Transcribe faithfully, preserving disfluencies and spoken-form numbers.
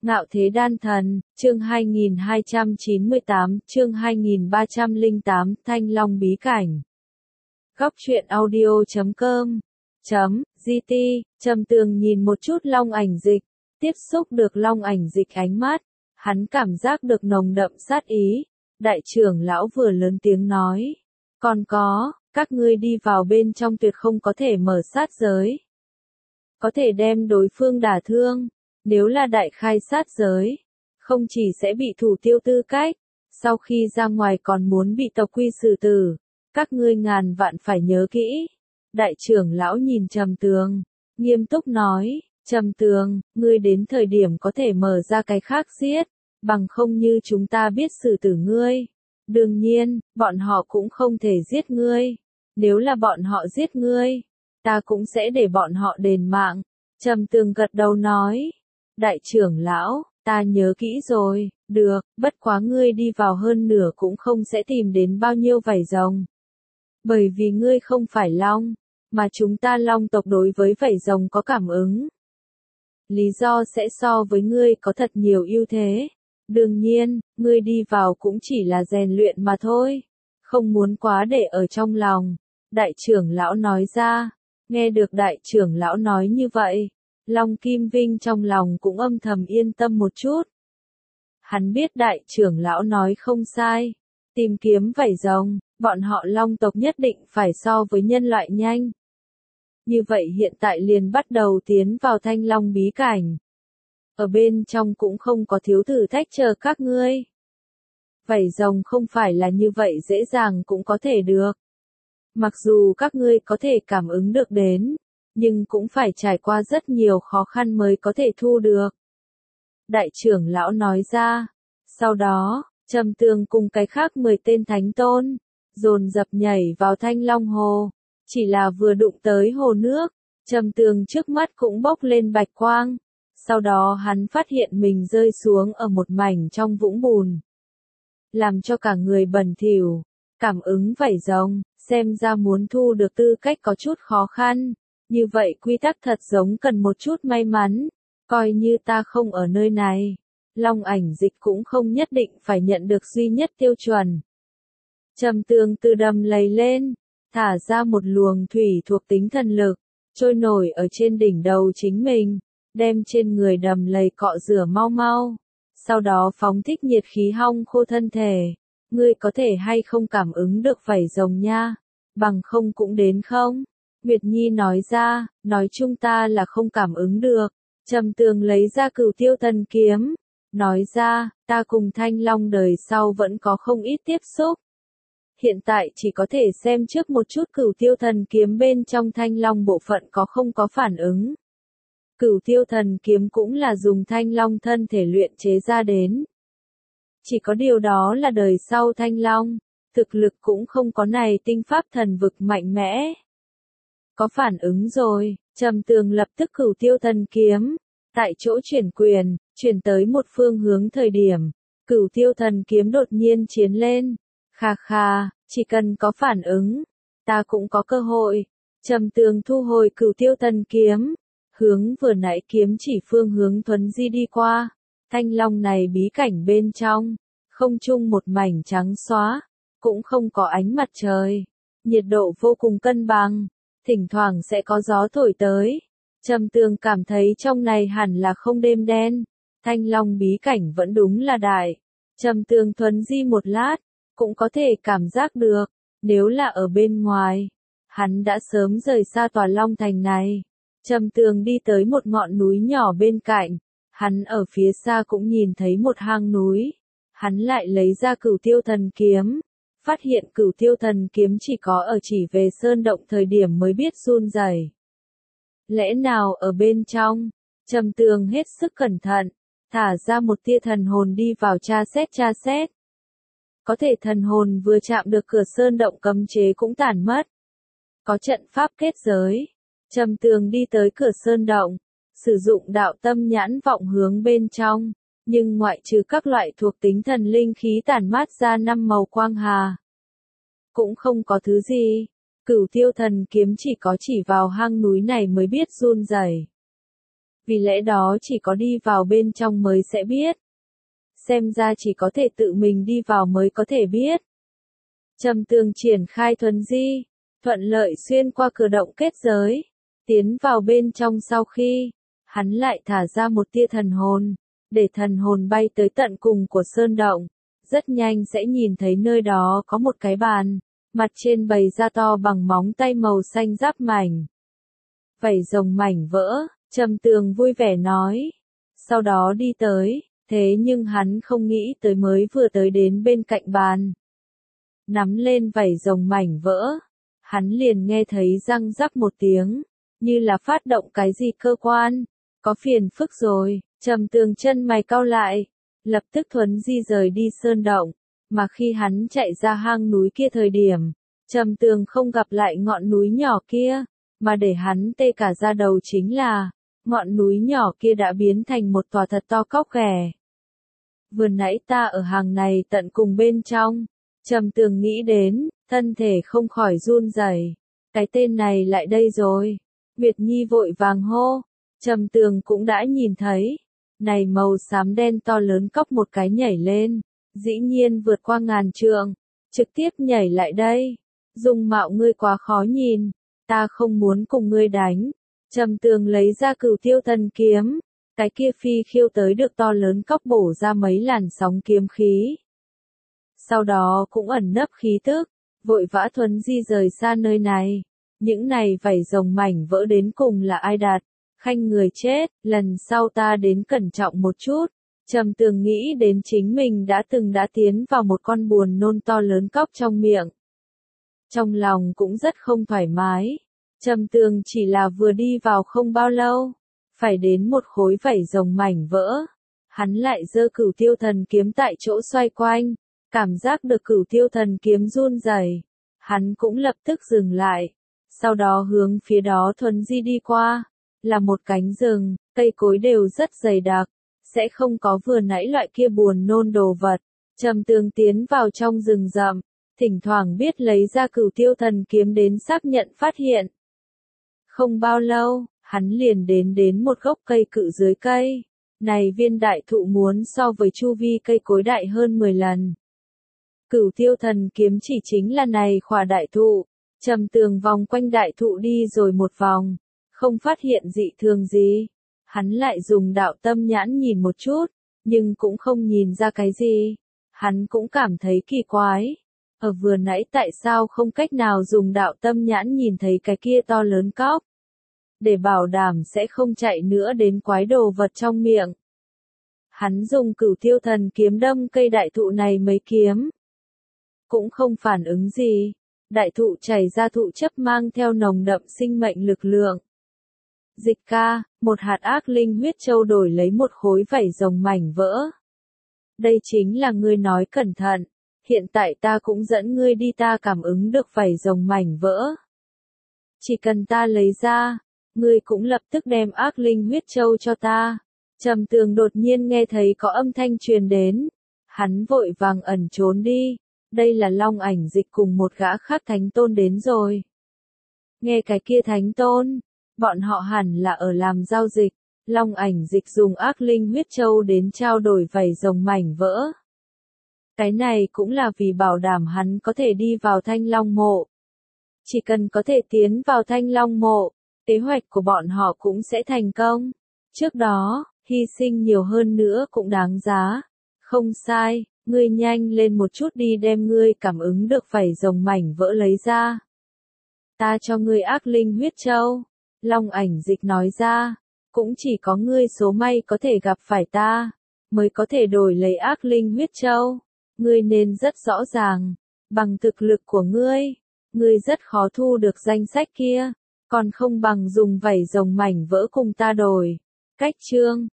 Ngạo Thế Đan Thần, chương hai nghìn hai trăm chín mươi tám, chương hai nghìn ba trăm lẻ tám, Thanh Long Bí Cảnh. Góc truyện audio chấm com, chấm, gt, Trầm Tường nhìn một chút long ảnh dịch, tiếp xúc được long ảnh dịch ánh mắt, hắn cảm giác được nồng đậm sát ý. Đại trưởng lão vừa lớn tiếng nói, còn có, các ngươi đi vào bên trong tuyệt không có thể mở sát giới. Có thể đem đối phương đả thương. Nếu là đại khai sát giới, không chỉ sẽ bị thủ tiêu tư cách, sau khi ra ngoài còn muốn bị tộc quy xử tử, các ngươi ngàn vạn phải nhớ kỹ. Đại trưởng lão nhìn Trầm Tường, nghiêm túc nói, Trầm Tường, ngươi đến thời điểm có thể mở ra cái khác giết, bằng không như chúng ta biết xử tử ngươi. Đương nhiên, bọn họ cũng không thể giết ngươi. Nếu là bọn họ giết ngươi, ta cũng sẽ để bọn họ đền mạng. Trầm Tường gật đầu nói. Đại trưởng lão, ta nhớ kỹ rồi, được, bất quá ngươi đi vào hơn nửa cũng không sẽ tìm đến bao nhiêu vảy rồng. Bởi vì ngươi không phải long, mà chúng ta long tộc đối với vảy rồng có cảm ứng. Lý do sẽ so với ngươi có thật nhiều ưu thế. Đương nhiên, ngươi đi vào cũng chỉ là rèn luyện mà thôi, không muốn quá để ở trong lòng. Đại trưởng lão nói ra, nghe được đại trưởng lão nói như vậy. Long Kim Vinh trong lòng cũng âm thầm yên tâm một chút. Hắn biết đại trưởng lão nói không sai. Tìm kiếm vảy rồng, bọn họ long tộc nhất định phải so với nhân loại nhanh. Như vậy hiện tại liền bắt đầu tiến vào Thanh Long bí cảnh. Ở bên trong cũng không có thiếu thử thách chờ các ngươi. Vảy rồng không phải là như vậy dễ dàng cũng có thể được. Mặc dù các ngươi có thể cảm ứng được đến, nhưng cũng phải trải qua rất nhiều khó khăn mới có thể thu được. Đại trưởng lão nói ra. Sau đó, Trầm Tường cùng cái khác mười tên thánh tôn, dồn dập nhảy vào Thanh Long Hồ. Chỉ là vừa đụng tới hồ nước, Trầm Tường trước mắt cũng bốc lên bạch quang. Sau đó hắn phát hiện mình rơi xuống ở một mảnh trong vũng bùn. Làm cho cả người bẩn thỉu, cảm ứng vảy rồng, xem ra muốn thu được tư cách có chút khó khăn. Như vậy quy tắc thật giống cần một chút may mắn, coi như ta không ở nơi này, long ảnh dịch cũng không nhất định phải nhận được duy nhất tiêu chuẩn. Trầm Tường từ đầm lầy lên, thả ra một luồng thủy thuộc tính thần lực, trôi nổi ở trên đỉnh đầu chính mình, đem trên người đầm lầy cọ rửa mau mau, sau đó phóng thích nhiệt khí hong khô thân thể. Ngươi có thể hay không cảm ứng được vảy rồng nha, bằng không cũng đến không? Nguyệt Nhi nói ra, nói chung ta là không cảm ứng được. Trầm Tường lấy ra Cửu Tiêu Thần Kiếm, nói ra, ta cùng Thanh Long đời sau vẫn có không ít tiếp xúc. Hiện tại chỉ có thể xem trước một chút Cửu Tiêu Thần Kiếm bên trong Thanh Long bộ phận có không có phản ứng. Cửu Tiêu Thần Kiếm cũng là dùng Thanh Long thân thể luyện chế ra đến. Chỉ có điều đó là đời sau Thanh Long, thực lực cũng không có này tinh pháp thần vực mạnh mẽ. Có phản ứng rồi, Trầm Tường lập tức Cửu Tiêu Thần Kiếm, tại chỗ chuyển quyền, chuyển tới một phương hướng thời điểm, Cửu Tiêu Thần Kiếm đột nhiên chiến lên. Kha kha, chỉ cần có phản ứng, ta cũng có cơ hội. Trầm Tường thu hồi Cửu Tiêu Thần Kiếm, hướng vừa nãy kiếm chỉ phương hướng thuấn di đi qua. Thanh Long này bí cảnh bên trong, không trung một mảnh trắng xóa, cũng không có ánh mặt trời, nhiệt độ vô cùng cân bằng. Thỉnh thoảng sẽ có gió thổi tới. Trầm Tường cảm thấy trong này hẳn là không đêm đen. Thanh Long bí cảnh vẫn đúng là đại. Trầm Tường thuấn di một lát, cũng có thể cảm giác được. Nếu là ở bên ngoài, hắn đã sớm rời xa tòa Long Thành này. Trầm Tường đi tới một ngọn núi nhỏ bên cạnh. Hắn ở phía xa cũng nhìn thấy một hang núi. Hắn lại lấy ra Cửu Tiêu Thần Kiếm. Phát hiện Cửu Tiêu Thần Kiếm chỉ có ở chỉ về sơn động thời điểm mới biết run rẩy. Lẽ nào ở bên trong? Trầm Tường hết sức cẩn thận, thả ra một tia thần hồn đi vào tra xét tra xét. Có thể thần hồn vừa chạm được cửa sơn động cấm chế cũng tản mất. Có trận pháp kết giới. Trầm Tường đi tới cửa sơn động, sử dụng đạo tâm nhãn vọng hướng bên trong. Nhưng ngoại trừ các loại thuộc tính thần linh khí tản mát ra năm màu quang hà, cũng không có thứ gì. Cửu Tiêu Thần Kiếm chỉ có chỉ vào hang núi này mới biết run rẩy. vì lẽ đó chỉ có đi vào bên trong mới sẽ biết. Xem ra chỉ có thể tự mình đi vào mới có thể biết. Trầm Tường triển khai thuần di, thuận lợi xuyên qua cửa động kết giới, tiến vào bên trong sau khi, hắn lại thả ra một tia thần hồn, để thần hồn bay tới tận cùng của sơn động, rất nhanh sẽ nhìn thấy nơi đó có một cái bàn, mặt trên bày ra to bằng móng tay màu xanh giáp mảnh. Vảy rồng mảnh vỡ, Trầm Tường vui vẻ nói, sau đó đi tới, thế nhưng hắn không nghĩ tới mới vừa tới đến bên cạnh bàn. Nắm lên vảy rồng mảnh vỡ, hắn liền nghe thấy răng rắc một tiếng, như là phát động cái gì cơ quan, có phiền phức rồi, Trầm Tường chân mày cau lại, lập tức thuấn di rời đi sơn động, mà khi hắn chạy ra hang núi kia thời điểm, Trầm Tường không gặp lại ngọn núi nhỏ kia, mà để hắn tê cả da đầu chính là, ngọn núi nhỏ kia đã biến thành một tòa thật to cóc ghẻ. Vừa nãy ta ở hàng này tận cùng bên trong, Trầm Tường nghĩ đến, thân thể không khỏi run rẩy. Cái tên này lại đây rồi. Nguyệt Nhi vội vàng hô, Trầm Tường cũng đã nhìn thấy. Này màu xám đen to lớn cóc một cái nhảy lên, dĩ nhiên vượt qua ngàn trượng, trực tiếp nhảy lại đây. Dung mạo ngươi quá khó nhìn, ta không muốn cùng ngươi đánh. Trầm Tường lấy ra Cửu Tiêu Thần kiếm, cái kia phi khiêu tới được to lớn cóc bổ ra mấy làn sóng kiếm khí. Sau đó cũng ẩn nấp khí tức, vội vã thuấn di rời xa nơi này. Những này vảy rồng mảnh vỡ đến cùng là ai đặt, khanh người chết, lần sau ta đến cẩn trọng một chút. Trầm Tường nghĩ đến chính mình đã từng đã tiến vào một con buồn nôn to lớn cóc trong miệng. Trong lòng cũng rất không thoải mái. Trầm Tường chỉ là vừa đi vào không bao lâu, phải đến một khối vảy rồng mảnh vỡ. Hắn lại giơ Cửu Tiêu Thần kiếm tại chỗ xoay quanh, cảm giác được Cửu Tiêu Thần kiếm run rẩy, hắn cũng lập tức dừng lại, sau đó hướng phía đó thuấn di đi qua, là một cánh rừng, cây cối đều rất dày đặc, sẽ không có vừa nãy loại kia buồn nôn đồ vật. Trầm Tường tiến vào trong rừng rậm, thỉnh thoảng biết lấy ra Cửu Tiêu Thần kiếm đến xác nhận phát hiện. Không bao lâu, hắn liền đến đến một gốc cây cự dưới cây. Này viên đại thụ muốn so với chu vi cây cối đại hơn mười lần. Cửu Tiêu Thần kiếm chỉ chính là này khỏa đại thụ. Trầm Tường vòng quanh đại thụ đi rồi một vòng, không phát hiện dị thường gì. Hắn lại dùng đạo tâm nhãn nhìn một chút, nhưng cũng không nhìn ra cái gì. Hắn cũng cảm thấy kỳ quái. Ở vừa nãy tại sao không cách nào dùng đạo tâm nhãn nhìn thấy cái kia to lớn cóc? Để bảo đảm sẽ không chạy nữa đến quái đồ vật trong miệng. Hắn dùng Cửu Tiêu Thần kiếm đâm cây đại thụ này mấy kiếm. Cũng không phản ứng gì. Đại thụ chảy ra thụ chấp mang theo nồng đậm sinh mệnh lực lượng. Dịch ca, một hạt ác linh huyết châu đổi lấy một khối vảy rồng mảnh vỡ. Đây chính là ngươi nói cẩn thận. Hiện tại ta cũng dẫn ngươi đi, ta cảm ứng được vảy rồng mảnh vỡ. Chỉ cần ta lấy ra, ngươi cũng lập tức đem ác linh huyết châu cho ta. Trầm Tường đột nhiên nghe thấy có âm thanh truyền đến. Hắn vội vàng ẩn trốn đi. Đây là Long Ảnh Dịch cùng một gã khác thánh tôn đến rồi. Nghe cái kia thánh tôn, bọn họ hẳn là ở làm giao dịch. Long Ảnh Dịch dùng ác linh huyết châu đến trao đổi vảy rồng mảnh vỡ. Cái này cũng là vì bảo đảm hắn có thể đi vào Thanh Long mộ. Chỉ cần có thể tiến vào Thanh Long mộ, kế hoạch của bọn họ cũng sẽ thành công. Trước đó, hy sinh nhiều hơn nữa cũng đáng giá. Không sai, ngươi nhanh lên một chút đi đem ngươi cảm ứng được vảy rồng mảnh vỡ lấy ra. Ta cho ngươi ác linh huyết châu. Long Ảnh Dịch nói ra, cũng chỉ có ngươi số may có thể gặp phải ta, mới có thể đổi lấy ác linh huyết châu. Ngươi nên rất rõ ràng, bằng thực lực của ngươi, ngươi rất khó thu được danh sách kia, còn không bằng dùng vảy rồng mảnh vỡ cùng ta đổi. Cách chương